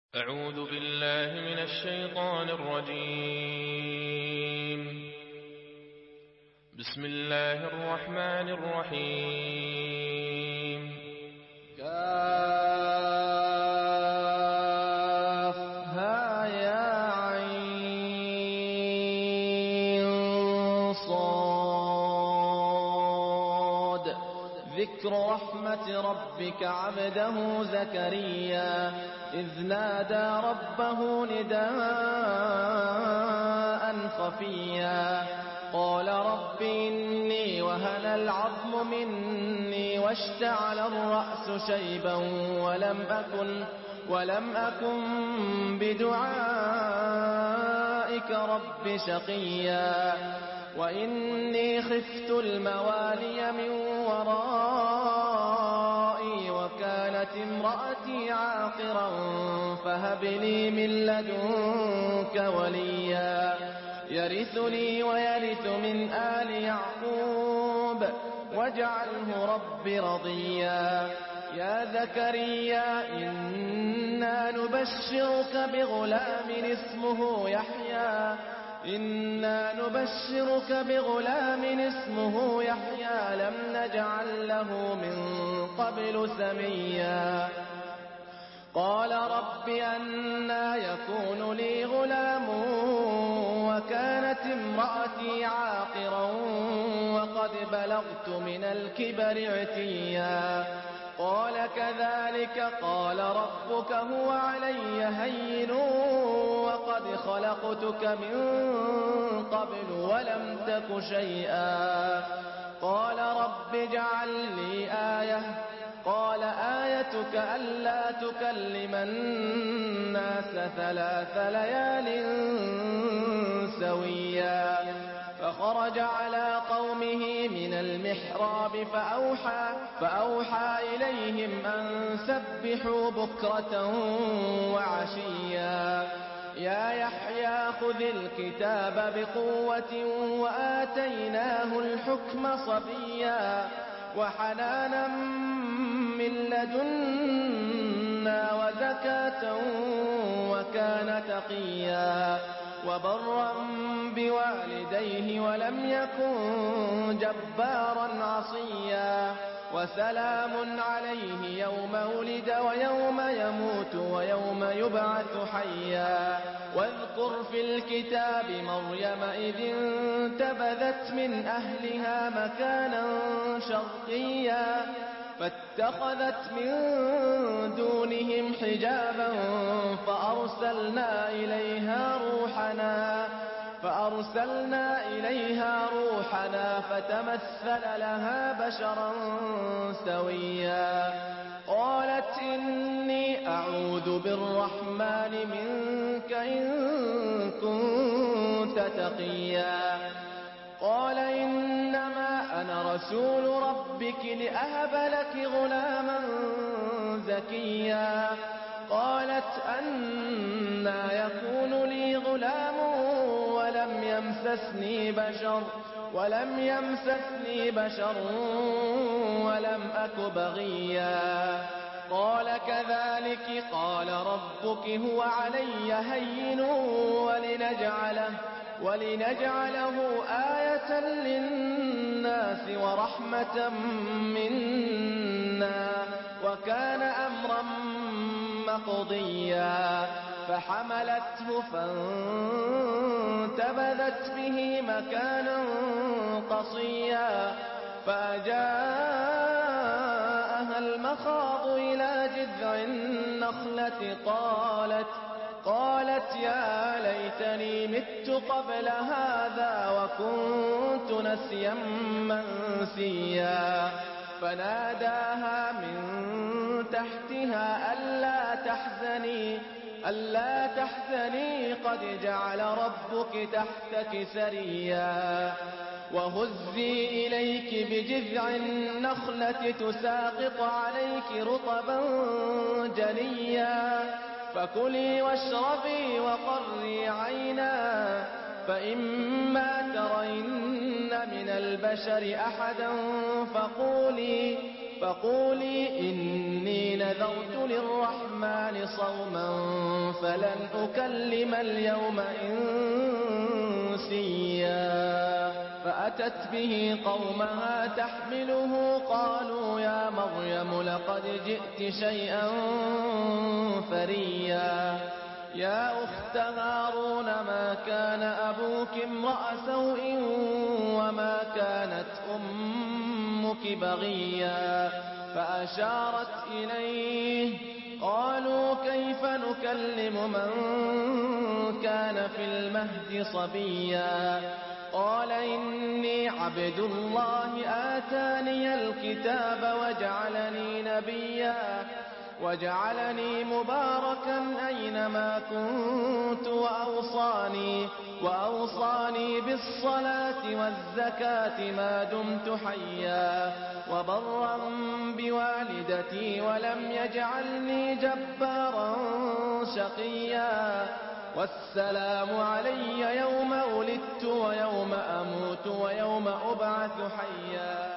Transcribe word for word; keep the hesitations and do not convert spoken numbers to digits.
أعوذ بالله من الشيطان الرجيم. بسم الله الرحمن الرحيم. كافها يا عين صاد ذكر رحمة ربك عبده زكريا إذ نادى ربه نداء خفيا قال رب إني وهن العظم مني واشتعل الرأس شيبا ولم أكن, ولم أكن بدعائك رب شقيا وإني خفت الموالي من ورائي وكانت امرأتي عاقرا فهب لي من لدنك وليا يرثني ويرث من آل يعقوب واجعله رب رضيا يا زكريا إنا نبشرك بغلام اسمه يحيى إنا نبشرك بغلام اسمه يحيى لم نجعل له من قبل سميا قال رب أنى يكون لي غلام وكانت امرأتي عاقرا وقد بلغت من الكبر عتيا قال كذلك قال ربك هو علي هين وقد خلقتك من قبل ولم تك شيئا قال رب اجعل لي آية قال آيتك ألا تكلم الناس ثلاث ليال سويا فخرج على قومه من المحراب فأوحى, فأوحى إليهم أن سبحوا بكرة وعشيا يا يحيى خذ الكتاب بقوة وآتيناه الحكم صبيا وحنانا من لدنا وزكاة وكان تقيا وبرا بوالديه ولم يكن جبارا عصيا وسلام عليه يوم ولد ويوم يموت ويوم يبعث حيا واذكر في الكتاب مريم إذ انتبذت من أهلها مكانا شرقيا فاتخذت من دونهم حجابا فأرسلنا إليها روحنا فأرسلنا إليها روحنا فتمثل لها بشرا سويا قالت إني أعوذ بالرحمن منك إن كنت تقيا قال إنما أنا رسول ربك لأهب لك غلاما زكيا قالت أنى يكون لي غلام ولم يمسسني بشر ولم يمسسني بشر ولم أك بغيا قال كذلك قال ربك هو علي هين ولنجعله ولنجعله آية للناس ورحمة منا وكان أمرا مقضيا فحملته فانتبذت به مكانا قصيا فجاءها المخاض إلى جذع النخلة قالت قالت يا ليتني مت قبل هذا وكنت نسيا منسيا فناداها من تحتها ألا تحزني ألا تحزني قد جعل ربك تحتك سريا وهزي إليك بجذع النخلة تساقط عليك رطبا جنيا فكلي واشربي وقري عينا فإما ترين من البشر أحدا فقولي فقولي إني نذرت للرحمن صوما فلن أكلم اليوم إنسيا فأتت به قومها تحمله قالوا يا مريم لقد جئت شيئا فريا يا أخت هارون ما كان أبوك امرأ سوء وما كانت أمك بغيا فأشارت إليه قالوا كيف نكلم من كان في المهد صبيا قال إني عبد الله آتاني الكتاب وجعلني نبيا وجعلني مباركا أينما كنت وأوصاني, وأوصاني بالصلاة والزكاة ما دمت حيا وبرا بوالدتي ولم يجعلني جبارا شقيا والسلام علي يوم ولدت ويوم أموت ويوم أبعث حيا